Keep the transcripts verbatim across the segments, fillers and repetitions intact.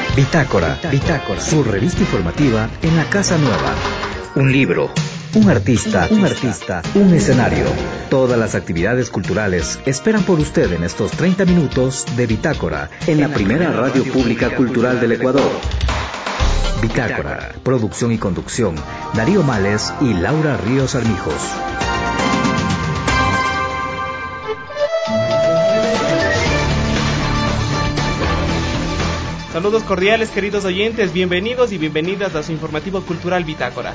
Bitácora, Bitácora, su revista informativa en la Casa Nueva. Un libro, un artista, un artista, un escenario. Todas las actividades culturales esperan por usted en estos treinta minutos de Bitácora, en la primera radio pública cultural del Ecuador. Bitácora, producción y conducción, Darío Males y Laura Ríos Armijos. Saludos cordiales, queridos oyentes, bienvenidos y bienvenidas a su informativo cultural Bitácora.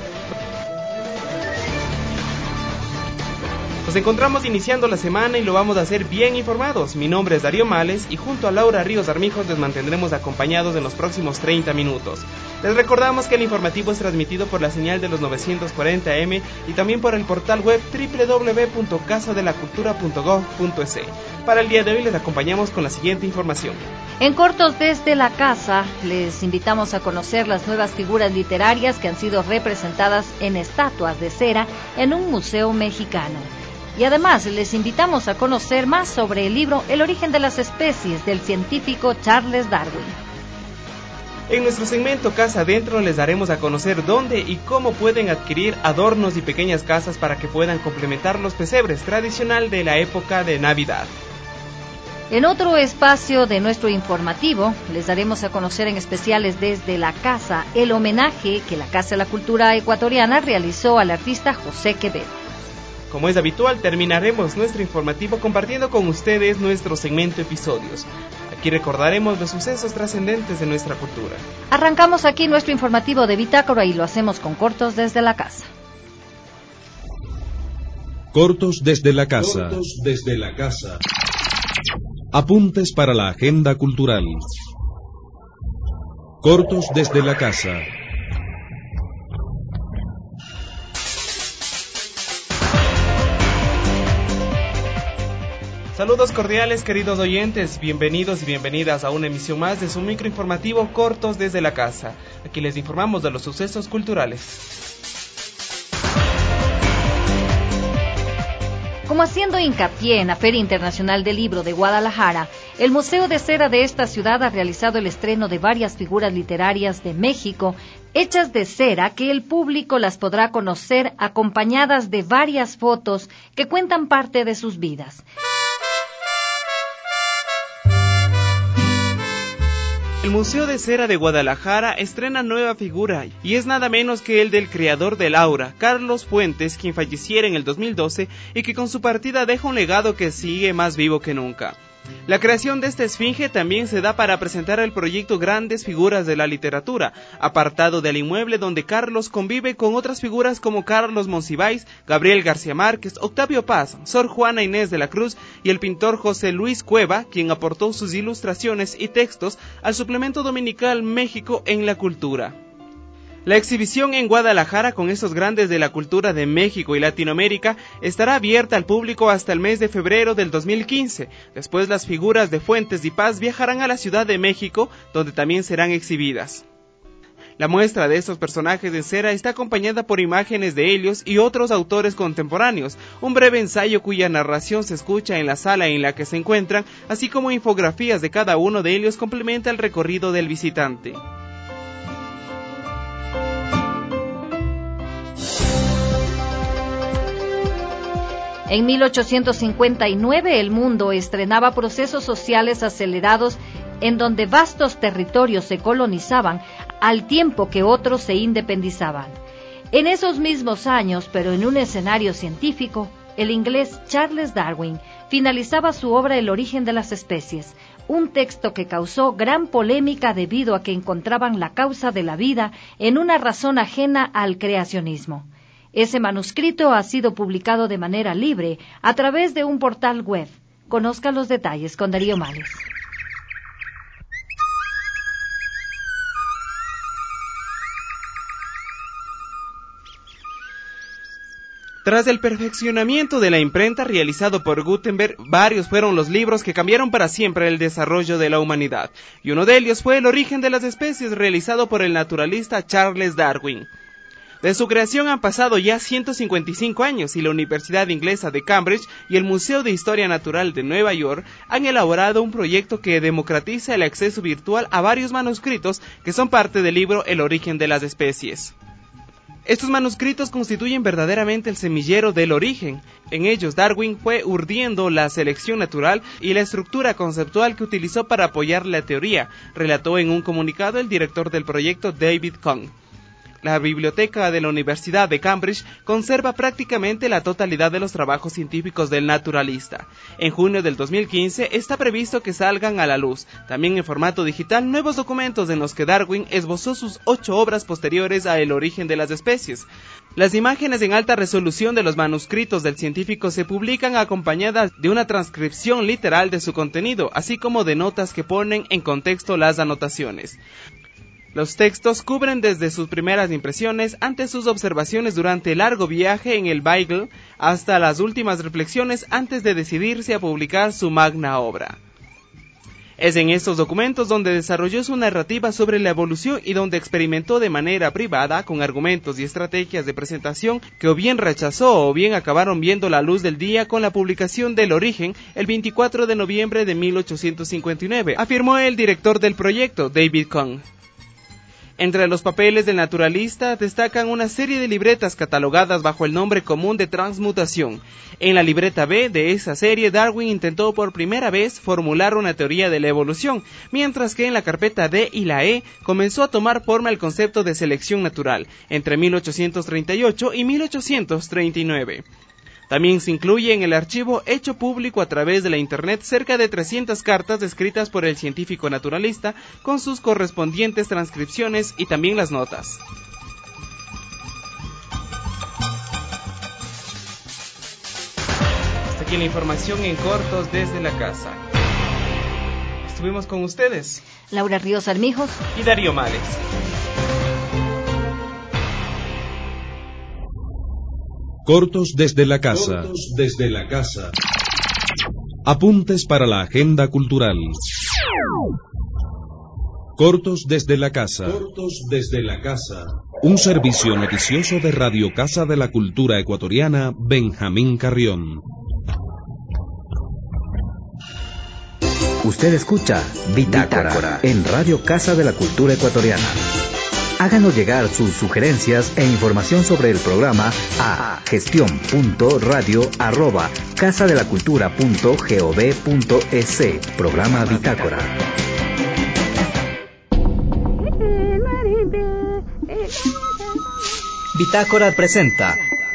Nos encontramos iniciando la semana y lo vamos a hacer bien informados. Mi nombre es Darío Males y junto a Laura Ríos Armijos les mantendremos acompañados en los próximos treinta minutos. Les recordamos que el informativo es transmitido por la señal de los novecientos cuarenta A M y también por el portal web doble u doble u doble u punto casa de la cultura punto gob punto es. Para el día de hoy les acompañamos con la siguiente información. En Cortos desde la Casa les invitamos a conocer las nuevas figuras literarias que han sido representadas en estatuas de cera en un museo mexicano. Y además les invitamos a conocer más sobre el libro El origen de las especies del científico Charles Darwin. En nuestro segmento Casa Adentro les daremos a conocer dónde y cómo pueden adquirir adornos y pequeñas casas para que puedan complementar los pesebres tradicional de la época de Navidad. En otro espacio de nuestro informativo les daremos a conocer en especiales desde la casa el homenaje que la Casa de la Cultura Ecuatoriana realizó al artista José Quevedo. Como es habitual, terminaremos nuestro informativo compartiendo con ustedes nuestro segmento episodios. Aquí recordaremos los sucesos trascendentes de nuestra cultura. Arrancamos aquí nuestro informativo de Bitácora y lo hacemos con Cortos desde la Casa. Cortos desde la Casa. Cortos desde la Casa. Apuntes para la agenda cultural. Cortos desde la Casa. Saludos cordiales, queridos oyentes, bienvenidos y bienvenidas a una emisión más de su microinformativo Cortos desde la Casa. Aquí les informamos de los sucesos culturales. Como haciendo hincapié en la Feria Internacional del Libro de Guadalajara, el Museo de Cera de esta ciudad ha realizado el estreno de varias figuras literarias de México, hechas de cera, que el público las podrá conocer acompañadas de varias fotos que cuentan parte de sus vidas. El Museo de Cera de Guadalajara estrena nueva figura y es nada menos que el del creador del aura, Carlos Fuentes, quien falleciera en el dos mil doce y que con su partida deja un legado que sigue más vivo que nunca. La creación de esta esfinge también se da para presentar el proyecto Grandes Figuras de la Literatura, apartado del inmueble donde Carlos convive con otras figuras como Carlos Monsiváis, Gabriel García Márquez, Octavio Paz, Sor Juana Inés de la Cruz y el pintor José Luis Cueva, quien aportó sus ilustraciones y textos al suplemento dominical México en la Cultura. La exhibición en Guadalajara con estos grandes de la cultura de México y Latinoamérica estará abierta al público hasta el mes de febrero del dos mil quince. Después las figuras de Fuentes y Paz viajarán a la Ciudad de México, donde también serán exhibidas. La muestra de estos personajes de cera está acompañada por imágenes de ellos y otros autores contemporáneos, un breve ensayo cuya narración se escucha en la sala en la que se encuentran, así como infografías de cada uno de ellos complementa el recorrido del visitante. En mil ochocientos cincuenta y nueve el mundo estrenaba procesos sociales acelerados en donde vastos territorios se colonizaban al tiempo que otros se independizaban. En esos mismos años, pero en un escenario científico, el inglés Charles Darwin finalizaba su obra El origen de las especies, un texto que causó gran polémica debido a que encontraban la causa de la vida en una razón ajena al creacionismo. Ese manuscrito ha sido publicado de manera libre a través de un portal web. Conozca los detalles con Darío Males. Tras el perfeccionamiento de la imprenta realizado por Gutenberg, varios fueron los libros que cambiaron para siempre el desarrollo de la humanidad, y uno de ellos fue El origen de las especies, realizado por el naturalista Charles Darwin. De su creación han pasado ya ciento cincuenta y cinco años y la Universidad Inglesa de Cambridge y el Museo de Historia Natural de Nueva York han elaborado un proyecto que democratiza el acceso virtual a varios manuscritos que son parte del libro El origen de las especies. Estos manuscritos constituyen verdaderamente el semillero del origen. En ellos Darwin fue urdiendo la selección natural y la estructura conceptual que utilizó para apoyar la teoría, relató en un comunicado el director del proyecto David Kong. La biblioteca de la Universidad de Cambridge conserva prácticamente la totalidad de los trabajos científicos del naturalista. En junio del dos mil quince está previsto que salgan a la luz, también en formato digital, nuevos documentos en los que Darwin esbozó sus ocho obras posteriores a El origen de las especies. Las imágenes en alta resolución de los manuscritos del científico se publican acompañadas de una transcripción literal de su contenido, así como de notas que ponen en contexto las anotaciones. Los textos cubren desde sus primeras impresiones ante sus observaciones durante el largo viaje en el Beagle hasta las últimas reflexiones antes de decidirse a publicar su magna obra. Es en estos documentos donde desarrolló su narrativa sobre la evolución y donde experimentó de manera privada con argumentos y estrategias de presentación que o bien rechazó o bien acabaron viendo la luz del día con la publicación del Origen el veinticuatro de noviembre de mil ochocientos cincuenta y nueve, afirmó el director del proyecto, David Kong. Entre los papeles del naturalista destacan una serie de libretas catalogadas bajo el nombre común de transmutación. En la libreta B de esa serie, Darwin intentó por primera vez formular una teoría de la evolución, mientras que en la carpeta D y la E comenzó a tomar forma el concepto de selección natural, entre mil ochocientos treinta y ocho y mil ochocientos treinta y nueve. También se incluye en el archivo hecho público a través de la internet cerca de trescientas cartas escritas por el científico naturalista con sus correspondientes transcripciones y también las notas. Hasta aquí la información en cortos desde la casa. Estuvimos con ustedes Laura Ríos Armijos y Darío Males. Cortos desde la casa. Cortos desde la casa. Apuntes para la agenda cultural. Cortos desde la casa. Cortos desde la casa. Un servicio noticioso de Radio Casa de la Cultura Ecuatoriana, Benjamín Carrión. Usted escucha Bitácora, Bitácora en Radio Casa de la Cultura Ecuatoriana. Háganos llegar sus sugerencias e información sobre el programa a gestión punto radio arroba casadelacultura punto gov punto es. Programa Bitácora. Bitácora presenta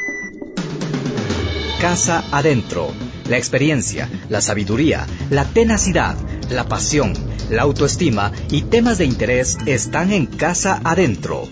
Casa Adentro. La experiencia, la sabiduría, la tenacidad, la pasión, la autoestima y temas de interés están en Casa Adentro.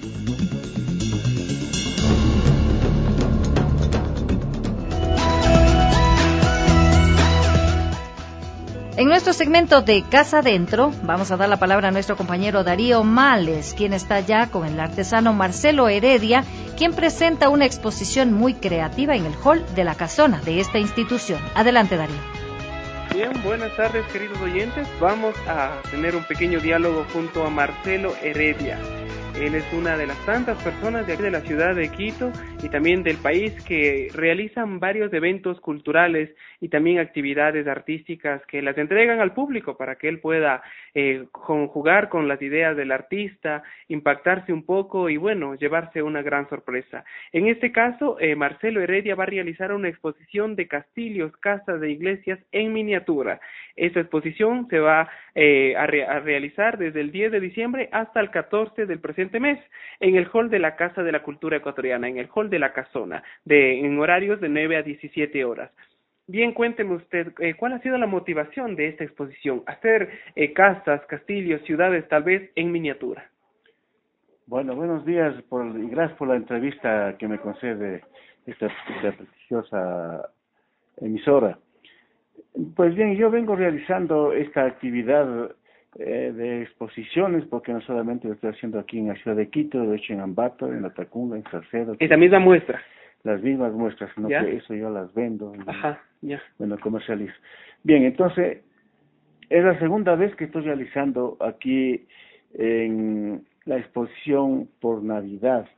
En nuestro segmento de Casa Adentro, vamos a dar la palabra a nuestro compañero Darío Males, quien está ya con el artesano Marcelo Heredia, quien presenta una exposición muy creativa en el hall de la casona de esta institución. Adelante, Darío. Bien, buenas tardes, queridos oyentes. Vamos a tener un pequeño diálogo junto a Marcelo Heredia. Él es una de las tantas personas de aquí de la ciudad de Quito y también del país que realizan varios eventos culturales y también actividades artísticas que las entregan al público para que él pueda eh, conjugar con las ideas del artista, impactarse un poco y bueno, llevarse una gran sorpresa. En este caso, eh, Marcelo Heredia va a realizar una exposición de castillos, casas e iglesias en miniatura. Esta exposición se va eh, a, re a realizar desde el diez de diciembre hasta el catorce del presente mes en el hall de la Casa de la Cultura Ecuatoriana, en el hall de la Casona, de, en horarios de nueve a diecisiete horas. Bien, cuénteme usted, eh, ¿cuál ha sido la motivación de esta exposición? Hacer eh, casas, castillos, ciudades, tal vez en miniatura. Bueno, buenos días por, y gracias por la entrevista que me concede esta, esta prestigiosa emisora. Pues bien, yo vengo realizando esta actividad eh, de exposiciones, porque no solamente lo estoy haciendo aquí en la ciudad de Quito, lo he hecho en Ambato, en La Tacunga, en Salcedo. ¿Esa misma muestra? Las mismas muestras, no ¿Ya? que eso yo las vendo. Ajá, ya. Bueno, comercializo. Bien, entonces, es la segunda vez que estoy realizando aquí en la exposición por Navidad,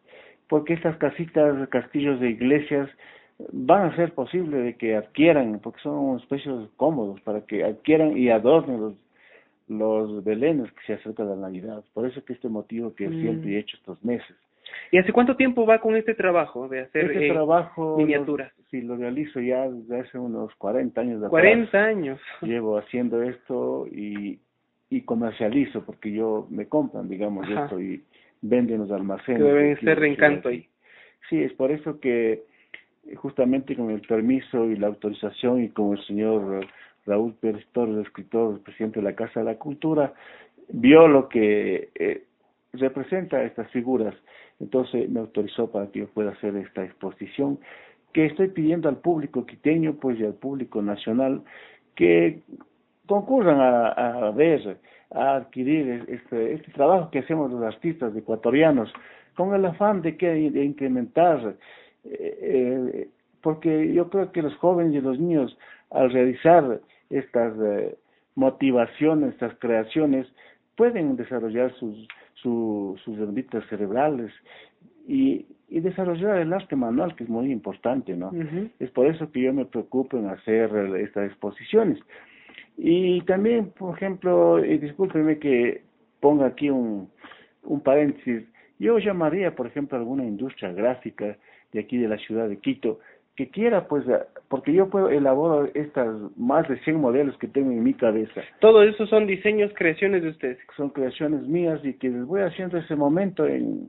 porque estas casitas, castillos de iglesias van a ser posible de que adquieran, porque son especios cómodos para que adquieran y adornen los, los belenes que se acercan a la Navidad. Por eso que este motivo que mm. siempre he hecho estos meses. ¿Y hace cuánto tiempo va con este trabajo de hacer este eh, trabajo, miniaturas? Lo, sí, lo realizo ya desde hace unos cuarenta años de atrás. cuarenta años. Llevo haciendo esto y, y comercializo, porque yo me compran, digamos, Ajá. esto y venden los almacenes. Que deben ser de encanto ahí. Sí, es por eso que justamente con el permiso y la autorización y como el señor Raúl Pérez Torres, escritor, presidente de la Casa de la Cultura, vio lo que eh, representa estas figuras, entonces me autorizó para que yo pueda hacer esta exposición que estoy pidiendo al público quiteño, pues y al público nacional, que concurran a, a ver, a adquirir este, este trabajo que hacemos los artistas ecuatorianos, con el afán de que de incrementar, eh, eh, porque yo creo que los jóvenes y los niños, al realizar estas eh, motivaciones, estas creaciones, pueden desarrollar sus, su, sus órbitas cerebrales y, y desarrollar el arte manual, que es muy importante, ¿no? Uh-huh. Es por eso que yo me preocupo en hacer estas exposiciones. Y también, por ejemplo, y discúlpeme que ponga aquí un, un paréntesis, yo llamaría, por ejemplo, a alguna industria gráfica de aquí de la ciudad de Quito, que quiera, pues, porque yo puedo elaborar estas más de cien modelos que tengo en mi cabeza. Todo eso son diseños, creaciones de ustedes. Son creaciones mías y que les voy haciendo ese momento en,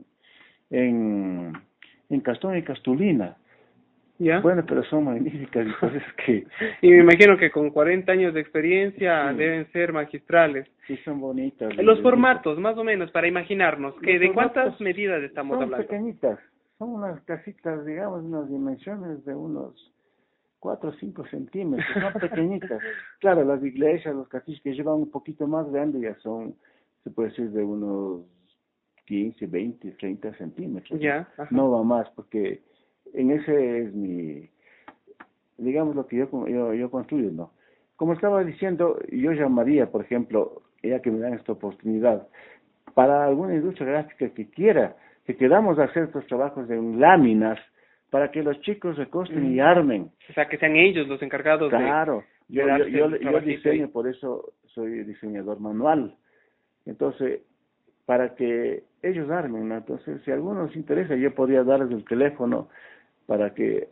en, en Castón y Castulina. ¿Ya? Bueno, pero son magníficas y pues es que... y me imagino que con cuarenta años de experiencia sí. deben ser magistrales. Sí, son bonitas. Los formatos, más o menos, para imaginarnos, que ¿de cuántas medidas estamos son hablando? Son pequeñitas, son unas casitas, digamos, unas dimensiones de unos cuatro o cinco centímetros, son pequeñitas. Claro, las iglesias, los castillos que llevan un poquito más grande ya son, se puede decir, de unos quince, veinte, treinta centímetros. Ya, ¿no? no va más, porque en ese es mi, digamos, lo que yo, yo, yo construyo, ¿no? Como estaba diciendo, yo llamaría, por ejemplo, ya que me dan esta oportunidad, para alguna industria gráfica que quiera, que queramos hacer estos trabajos en láminas, para que los chicos recosten mm. y armen. O sea, que sean ellos los encargados claro, de... Claro, yo, yo, yo, yo diseño, por eso soy diseñador manual. Entonces, para que ellos armen, ¿no? Entonces, si a alguno les interesa, yo podría darles el teléfono para que...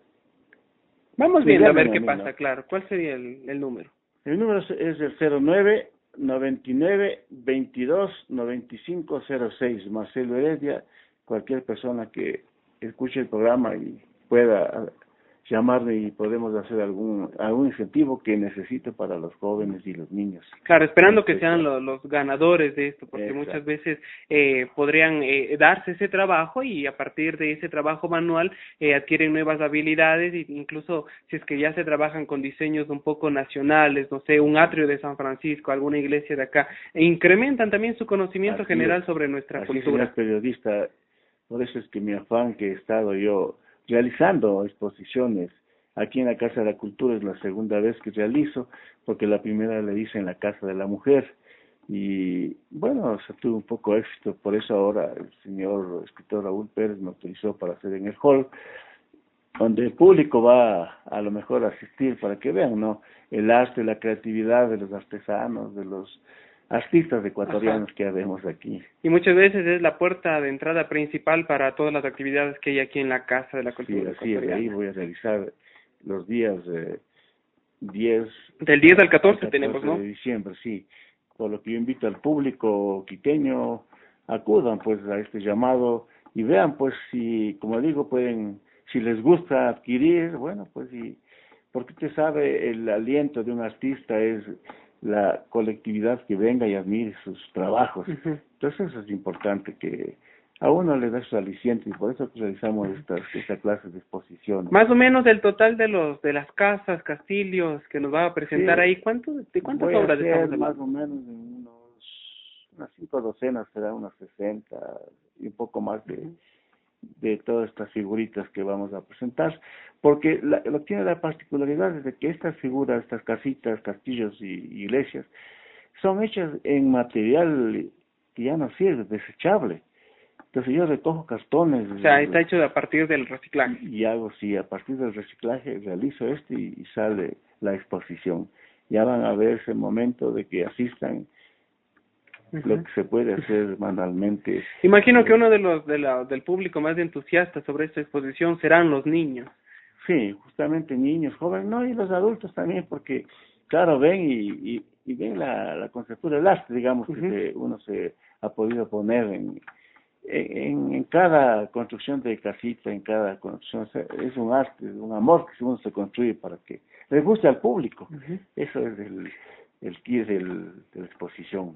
Vamos viendo a ver qué pasa, ¿no? Claro. ¿Cuál sería el, el número? El número es el cero nueve, noventa y nueve, veintidós, noventa y cinco cero seis, Marcelo Heredia, cualquier persona que escuche el programa y pueda llamarme y podemos hacer algún algún incentivo que necesite para los jóvenes y los niños. Claro, esperando que sean los, los ganadores de esto, porque Exacto. muchas veces eh, podrían eh, darse ese trabajo y a partir de ese trabajo manual eh, adquieren nuevas habilidades e incluso si es que ya se trabajan con diseños un poco nacionales, no sé, un atrio de San Francisco, alguna iglesia de acá, e incrementan también su conocimiento Así general es. sobre nuestra Así cultura. Es, periodista, por eso es que mi afán que he estado yo realizando exposiciones aquí en la Casa de la Cultura, es la segunda vez que realizo, porque la primera la hice en la Casa de la Mujer, y bueno, se tuvo un poco éxito, por eso ahora el señor escritor Raúl Pérez me autorizó para hacer en el hall, donde el público va a lo mejor a asistir para que vean, ¿no? El arte, la creatividad de los artesanos, de los artistas ecuatorianos Ajá. que vemos aquí. Y muchas veces es la puerta de entrada principal para todas las actividades que hay aquí en la Casa de la Cultura. Sí, así es, ahí voy a realizar los días eh, diez... Del diez al catorce tenemos, ¿no? de diciembre, sí. Por lo que yo invito al público quiteño, acudan pues a este llamado y vean pues si, como digo, pueden, si les gusta adquirir, bueno pues y, porque usted sabe, el aliento de un artista es la colectividad que venga y admire sus trabajos. Uh-huh. Entonces eso es importante, que a uno le da su aliciente y por eso realizamos estas esta clase de exposiciones. Más o menos el total de los de las casas, castillos que nos va a presentar sí. ahí, ¿cuánto, ¿de cuántas Voy obras a estamos hablando? Más o menos de unos, unas cinco docenas, será unas sesenta y un poco más de, uh-huh. de todas estas figuritas que vamos a presentar, porque la, lo que tiene la particularidad es de que estas figuras, estas casitas, castillos y iglesias, son hechas en material que ya no sirve, desechable. Entonces yo recojo cartones. O sea, está hecho a partir del reciclaje. Y hago, sí, a partir del reciclaje realizo esto y, y sale la exposición. Ya van a ver ese momento de que asistan. Uh-huh. Lo que se puede hacer manualmente. Imagino que uno de los de la, del público más entusiasta sobre esta exposición serán los niños. Sí, justamente niños, jóvenes, no, y los adultos también, porque, claro, ven y, y, y ven la, la conceptura del arte, digamos, uh-huh. que se, uno se ha podido poner en, en, en cada construcción de casita, en cada construcción, es un arte, un amor que uno se construye para que les guste al público. Uh-huh. Eso es el, el key del, de la exposición.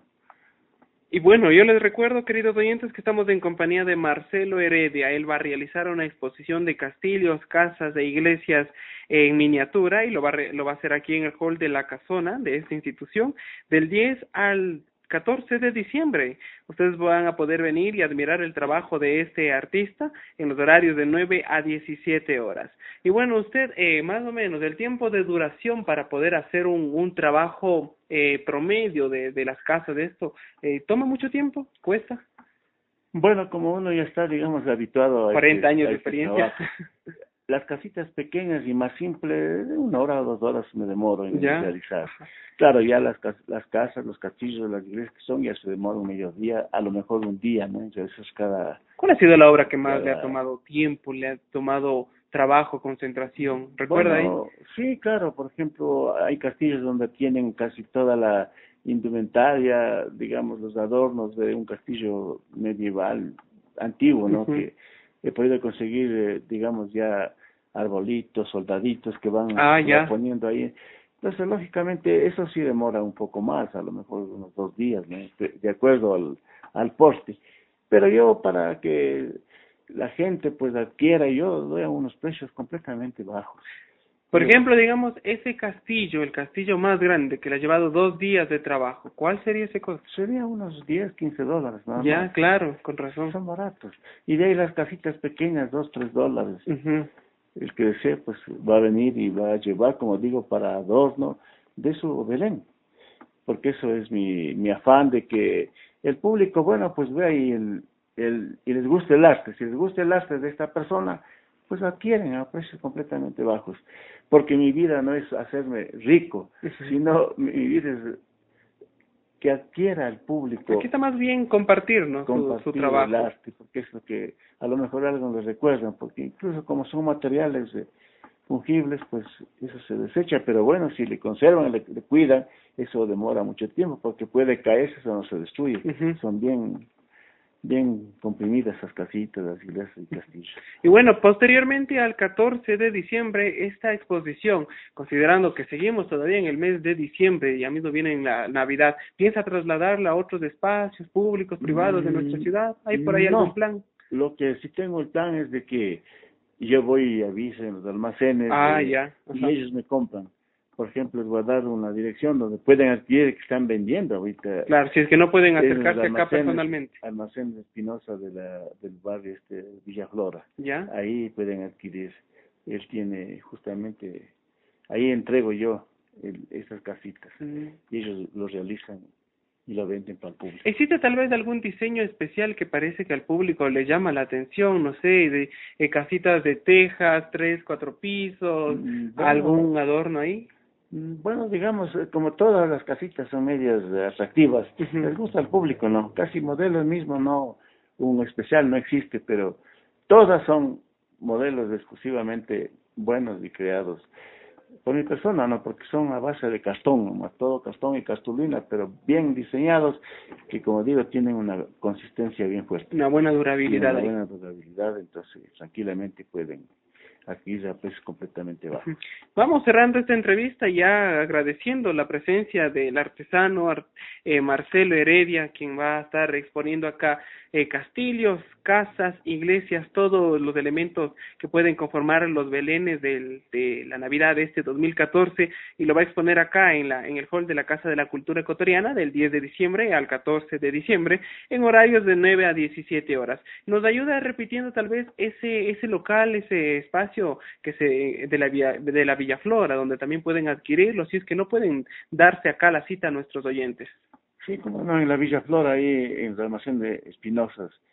Y bueno, yo les recuerdo, queridos oyentes, que estamos en compañía de Marcelo Heredia. Él va a realizar una exposición de castillos, casas e iglesias en miniatura y lo va a, re, lo va a hacer aquí en el hall de la Casona de esta institución del diez al catorce de diciembre. Ustedes van a poder venir y admirar el trabajo de este artista en los horarios de nueve a diecisiete horas. Y bueno, usted, eh, más o menos, el tiempo de duración para poder hacer un, un trabajo eh, promedio de, de las casas de esto, eh, ¿toma mucho tiempo? ¿Cuesta? Bueno, como uno ya está, digamos, habituado a cuarenta este, años a de este experiencia. Trabajo. Las casitas pequeñas y más simples, una hora o dos horas me demoro en ¿Ya? realizar. Claro, ya las, las casas, los castillos, las iglesias que son, ya se demora un mediodía, a lo mejor un día, ¿no? Entonces cada... ¿Cuál ha sido la obra que más cada... le ha tomado tiempo, le ha tomado trabajo, concentración? ¿Recuerda bueno, ahí? Sí, claro, por ejemplo, hay castillos donde tienen casi toda la indumentaria, digamos, los adornos de un castillo medieval antiguo, ¿no? Uh-huh. Que he podido conseguir, eh, digamos, ya arbolitos, soldaditos que van, ah, que van poniendo ahí. Entonces, lógicamente, eso sí demora un poco más, a lo mejor unos dos días, ¿no? de, de acuerdo al, al porte. Pero yo, para que la gente pues adquiera, yo doy a unos precios completamente bajos. Por yo, ejemplo, digamos, ese castillo, el castillo más grande, que le ha llevado dos días de trabajo, ¿cuál sería ese costo? Sería unos diez, quince dólares, nada ya, más. Ya, claro, con razón. Son baratos. Y de ahí las casitas pequeñas, dos, tres dólares. Uh-huh. El que desee, pues, va a venir y va a llevar, como digo, para adorno de su Belén. Porque eso es mi, mi afán de que el público, bueno, pues vea y, el, el, y les guste el arte. Si les gusta el arte de esta persona, pues adquieren a precios completamente bajos. Porque mi vida no es hacerme rico, uh-huh. sino mi vida es que adquiera el público. Aquí está más bien compartir, ¿no? Compartir su, su trabajo. el arte, porque es lo que a lo mejor algo les recuerdan, porque incluso como son materiales eh, fungibles, pues eso se desecha, pero bueno, si le conservan, le, le cuidan, eso demora mucho tiempo, porque puede caerse, eso no se destruye. Uh-huh. Son bien bien comprimidas esas casitas, las iglesias y castillos. Y bueno, posteriormente al catorce de diciembre, esta exposición, considerando que seguimos todavía en el mes de diciembre, ya mismo viene la Navidad, ¿piensa trasladarla a otros espacios públicos, privados mm, de nuestra ciudad? ¿Hay por ahí no, algún plan? Lo que sí tengo el plan es de que yo voy y aviso en los almacenes ah, de, ya. y ellos me compran. Por ejemplo, les voy a dar una dirección donde pueden adquirir que están vendiendo ahorita. Claro, si es que no pueden acercarse acá personalmente. Almacén de Espinosa de la, del barrio este Villaflora. ¿Ya? Ahí pueden adquirir. Él tiene justamente, ahí entrego yo el, esas casitas. Mm. Y ellos lo realizan y lo venden para el público. ¿Existe tal vez algún diseño especial que parece que al público le llama la atención? No sé, de, de casitas de tejas, tres, cuatro pisos, mm, bueno, algún adorno ahí. Bueno, digamos, como todas las casitas son medias atractivas, uh-huh. les gusta al público, ¿no? Casi modelos mismos, no, un especial no existe, pero todas son modelos exclusivamente buenos y creados por mi persona, ¿no? Porque son a base de cartón, ¿no? Todo cartón y cartulina, pero bien diseñados, que como digo, tienen una consistencia bien fuerte. Una buena durabilidad. Una ahí. buena durabilidad, entonces tranquilamente pueden aquí ya pues completamente bajo. Vamos cerrando esta entrevista ya agradeciendo la presencia del artesano eh, Marcelo Heredia, quien va a estar exponiendo acá eh, castillos, casas, iglesias, todos los elementos que pueden conformar los belenes del, de la Navidad de este dos mil catorce, y lo va a exponer acá en la en el hall de la Casa de la Cultura Ecuatoriana del diez de diciembre al catorce de diciembre en horarios de nueve a diecisiete horas. Nos ayuda repitiendo tal vez ese ese local, ese espacio que se de la vía, de la Villaflora, donde también pueden adquirirlo, si es que no pueden darse acá la cita a nuestros oyentes. Sí, como no, en la Villaflora, ahí en el almacén de Espinosas,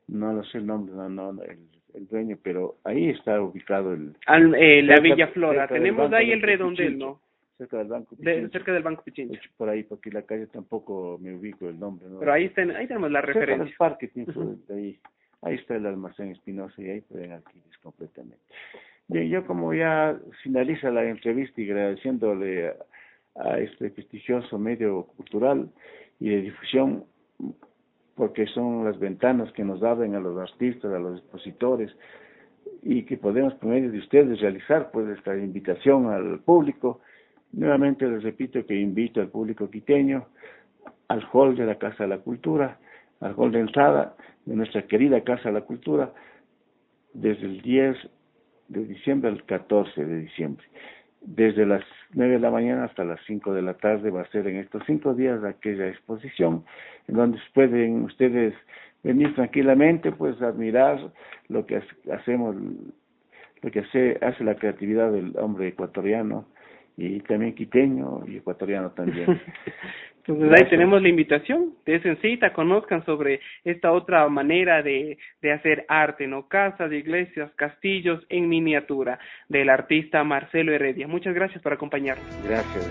no lo sé el nombre, no, no, el, el dueño, pero ahí está ubicado el... Al, eh, la cerca, Villa Flora, cerca tenemos ahí el de redondel, Pichincha, ¿no? Cerca del Banco De, Pichincha. cerca del Banco Pichincha. Por ahí, porque la calle tampoco me ubico el nombre, ¿no? Pero ahí, está, ahí tenemos la cerca referencia. del parque, uh-huh. de ahí, ahí está el almacén Espinosa y ahí pueden adquirir completamente. Bien, yo como ya finaliza la entrevista y agradeciéndole a, a este prestigioso medio cultural y de difusión, porque son las ventanas que nos abren a los artistas, a los expositores, y que podemos por medio de ustedes realizar pues esta invitación al público. Nuevamente les repito que invito al público quiteño al hall de la Casa de la Cultura, al hall de entrada de nuestra querida Casa de la Cultura, desde el diez de diciembre al catorce de diciembre. Desde las nueve de la mañana hasta las cinco de la tarde va a ser en estos cinco días aquella exposición, en donde pueden ustedes venir tranquilamente, pues admirar lo que hacemos, lo que hace, hace la creatividad del hombre ecuatoriano, y también quiteño y ecuatoriano también. Entonces ahí tenemos la invitación, desen cita, conozcan sobre esta otra manera de, de hacer arte, ¿no? Casas, iglesias, castillos en miniatura, del artista Marcelo Heredia. Muchas gracias por acompañarnos. Gracias.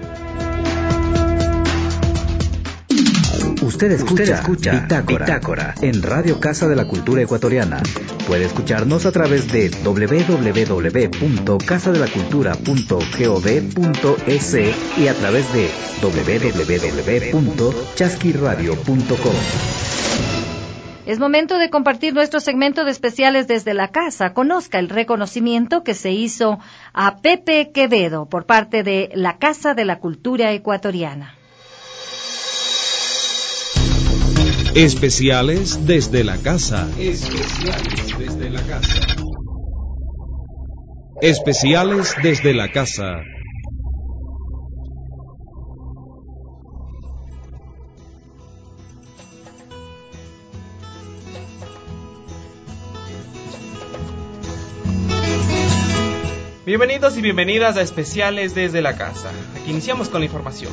Usted escucha, Usted escucha Bitácora, Bitácora en Radio Casa de la Cultura Ecuatoriana. Puede escucharnos a través de doble u doble u doble u punto casa de la cultura punto gov punto es y a través de doble u doble u doble u punto chasquiradio punto com. Es momento de compartir nuestro segmento de especiales desde la casa. Conozca el reconocimiento que se hizo a Pepe Quevedo por parte de la Casa de la Cultura Ecuatoriana. Especiales desde la casa. Especiales desde la casa. Especiales desde la casa. Bienvenidos y bienvenidas a Especiales desde la casa. Aquí iniciamos con la información.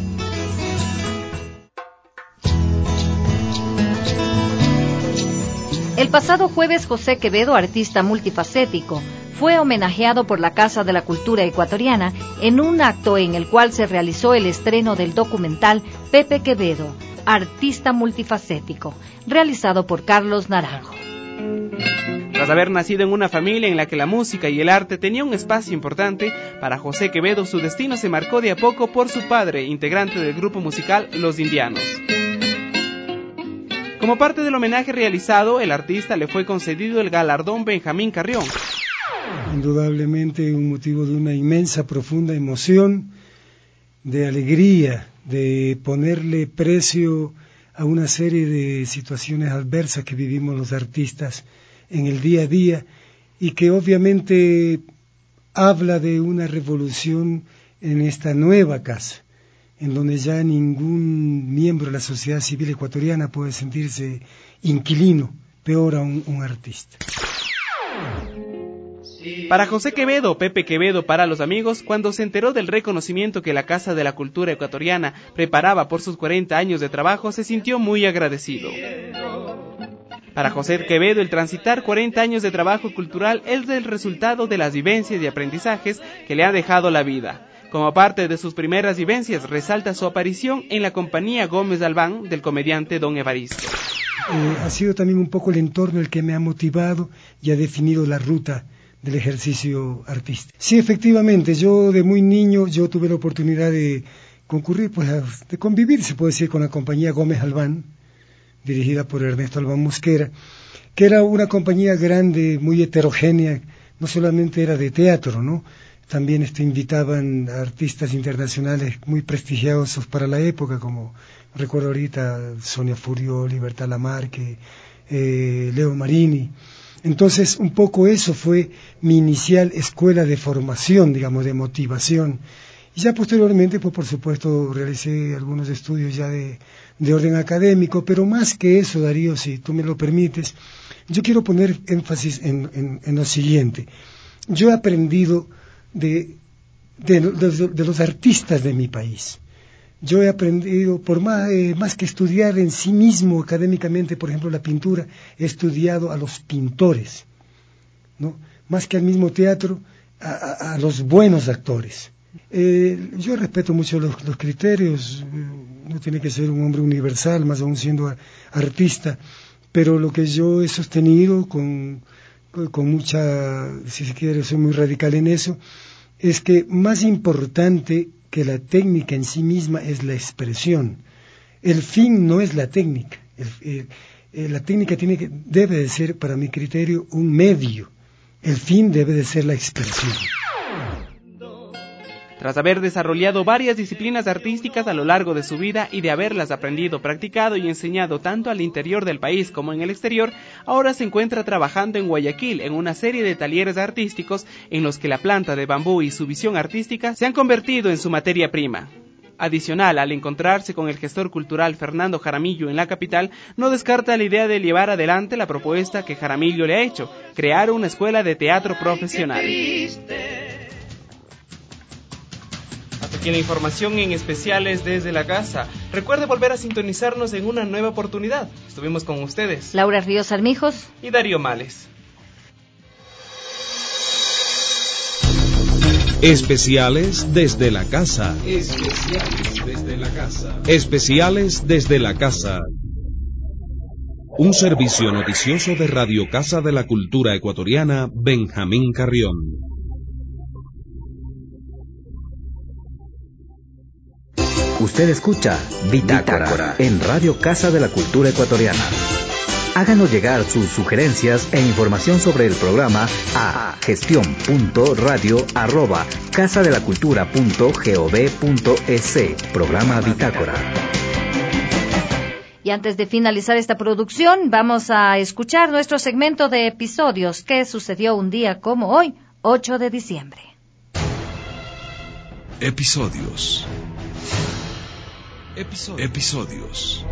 El pasado jueves, José Quevedo, artista multifacético, fue homenajeado por la Casa de la Cultura Ecuatoriana en un acto en el cual se realizó el estreno del documental Pepe Quevedo, artista multifacético, realizado por Carlos Naranjo. Tras haber nacido en una familia en la que la música y el arte tenían un espacio importante, para José Quevedo su destino se marcó de a poco por su padre, integrante del grupo musical Los Indianos. Como parte del homenaje realizado, el artista le fue concedido el galardón Benjamín Carrión. Indudablemente un motivo de una inmensa, profunda emoción, de alegría, de ponerle precio a una serie de situaciones adversas que vivimos los artistas en el día a día y que obviamente habla de una revolución en esta nueva casa, en donde ya ningún miembro de la sociedad civil ecuatoriana puede sentirse inquilino, peor aún un artista. Para José Quevedo, Pepe Quevedo para los amigos, cuando se enteró del reconocimiento que la Casa de la Cultura Ecuatoriana preparaba por sus cuarenta años de trabajo, se sintió muy agradecido. Para José Quevedo, el transitar cuarenta años de trabajo cultural es el resultado de las vivencias y aprendizajes que le ha dejado la vida. Como parte de sus primeras vivencias, resalta su aparición en la compañía Gómez Albán del comediante Don Evaristo. Eh, ha sido también un poco el entorno el que me ha motivado y ha definido la ruta del ejercicio artístico. Sí, efectivamente, yo de muy niño, yo tuve la oportunidad de concurrir, pues, a, de convivir, se puede decir, con la compañía Gómez Albán, dirigida por Ernesto Albán Mosquera, que era una compañía grande, muy heterogénea, no solamente era de teatro, ¿no? También este, invitaban a artistas internacionales muy prestigiosos para la época, como recuerdo ahorita Sonia Furio, Libertad Lamarque, eh, Leo Marini. Entonces, un poco eso fue mi inicial escuela de formación, digamos, de motivación. Y ya posteriormente, pues por supuesto, realicé algunos estudios ya de, de orden académico, pero más que eso, Darío, si tú me lo permites, yo quiero poner énfasis en, en, en lo siguiente. Yo he aprendido de, de, de, de los artistas de mi país. yo he aprendido, por más, eh, más que estudiar en sí mismo académicamente, por ejemplo, la pintura, he estudiado a los pintores, ¿no? Más que al mismo teatro, a, a, a los buenos actores. Eh, yo respeto mucho los, los criterios, no tiene que ser un hombre universal, más aún siendo artista, pero lo que yo he sostenido con, con mucha, si se quiere, soy muy radical en eso, es que más importante que la técnica en sí misma es la expresión. El fin no es la técnica. El, el, la técnica tiene que, debe de ser, para mi criterio, un medio. El fin debe de ser la expresión. Tras haber desarrollado varias disciplinas artísticas a lo largo de su vida y de haberlas aprendido, practicado y enseñado tanto al interior del país como en el exterior, ahora se encuentra trabajando en Guayaquil en una serie de talleres artísticos en los que la planta de bambú y su visión artística se han convertido en su materia prima. Adicional, al encontrarse con el gestor cultural Fernando Jaramillo en la capital, no descarta la idea de llevar adelante la propuesta que Jaramillo le ha hecho, crear una escuela de teatro profesional. Aquí la información en especiales desde la casa. Recuerde volver a sintonizarnos en una nueva oportunidad. Estuvimos con ustedes Laura Ríos Armijos y Darío Males. Especiales desde la casa. Especiales desde la casa. Especiales desde la casa. Un servicio noticioso de Radio Casa de la Cultura Ecuatoriana, Benjamín Carrión. Usted escucha Bitácora, Bitácora en Radio Casa de la Cultura Ecuatoriana. Háganos llegar sus sugerencias e información sobre el programa a gestión punto radio arroba casa de la cultura punto gov punto es. Programa Bitácora. Y antes de finalizar esta producción, vamos a escuchar nuestro segmento de episodios que sucedió un día como hoy, ocho de diciembre. Episodios. Episodios. Episodios.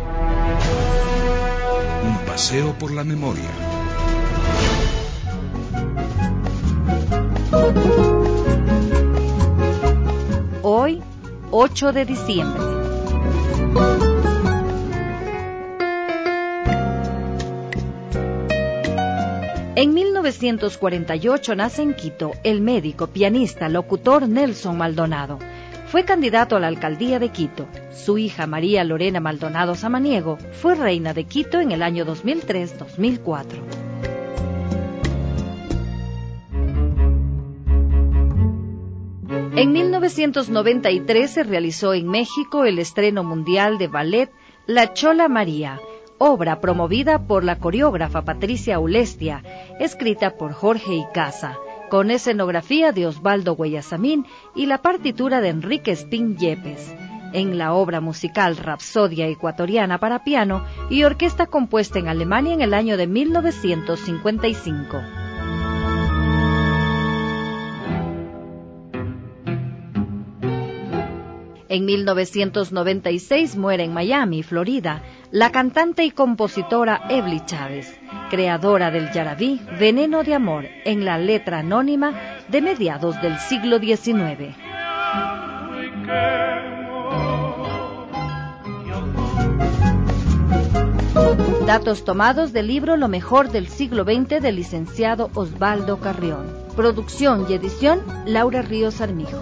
Un paseo por la memoria. Hoy, ocho de diciembre. En mil novecientos cuarenta y ocho nace en Quito el médico, pianista, locutor Nelson Maldonado. Fue candidato a la alcaldía de Quito. Su hija María Lorena Maldonado Samaniego fue reina de Quito en el año dos mil tres a dos mil cuatro. En mil novecientos noventa y tres se realizó en México el estreno mundial de ballet La Chola María, obra promovida por la coreógrafa Patricia Ulestia, escrita por Jorge Icaza, con escenografía de Osvaldo Guayasamín y la partitura de Enrique Espín Yepes. En la obra musical Rapsodia Ecuatoriana para piano y orquesta compuesta en Alemania en el año de mil novecientos cincuenta y cinco. En mil novecientos noventa y seis muere en Miami, Florida, la cantante y compositora Ebli Chávez, creadora del yarabí Veneno de Amor en la letra anónima de mediados del siglo diecinueve. Datos tomados del libro Lo mejor del siglo veinte del licenciado Osvaldo Carrión. Producción y edición Laura Ríos Armijos.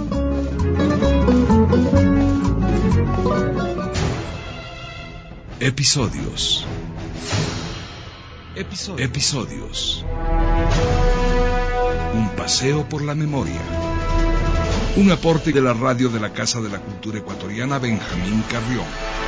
Episodios. Episodios. Episodios. Un paseo por la memoria. Un aporte de la radio de la Casa de la Cultura Ecuatoriana, Benjamín Carrión.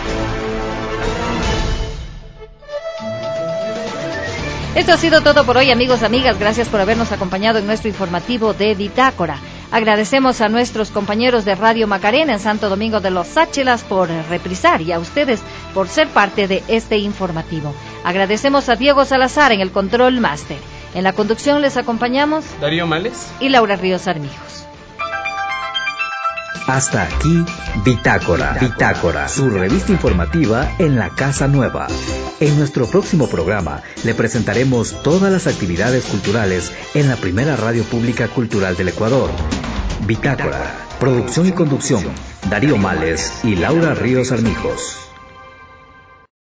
Esto ha sido todo por hoy, amigos, amigas. Gracias por habernos acompañado en nuestro informativo de Bitácora. Agradecemos a nuestros compañeros de Radio Macarena en Santo Domingo de los Sáchilas por reprisar y a ustedes por ser parte de este informativo. Agradecemos a Diego Salazar en el Control Master. En la conducción les acompañamos Darío Males y Laura Ríos Armijos. Hasta aquí, Bitácora. Bitácora, su revista informativa en la Casa Nueva. En nuestro próximo programa le presentaremos todas las actividades culturales en la primera radio pública cultural del Ecuador. Bitácora, producción y conducción, Darío Males y Laura Ríos Armijos.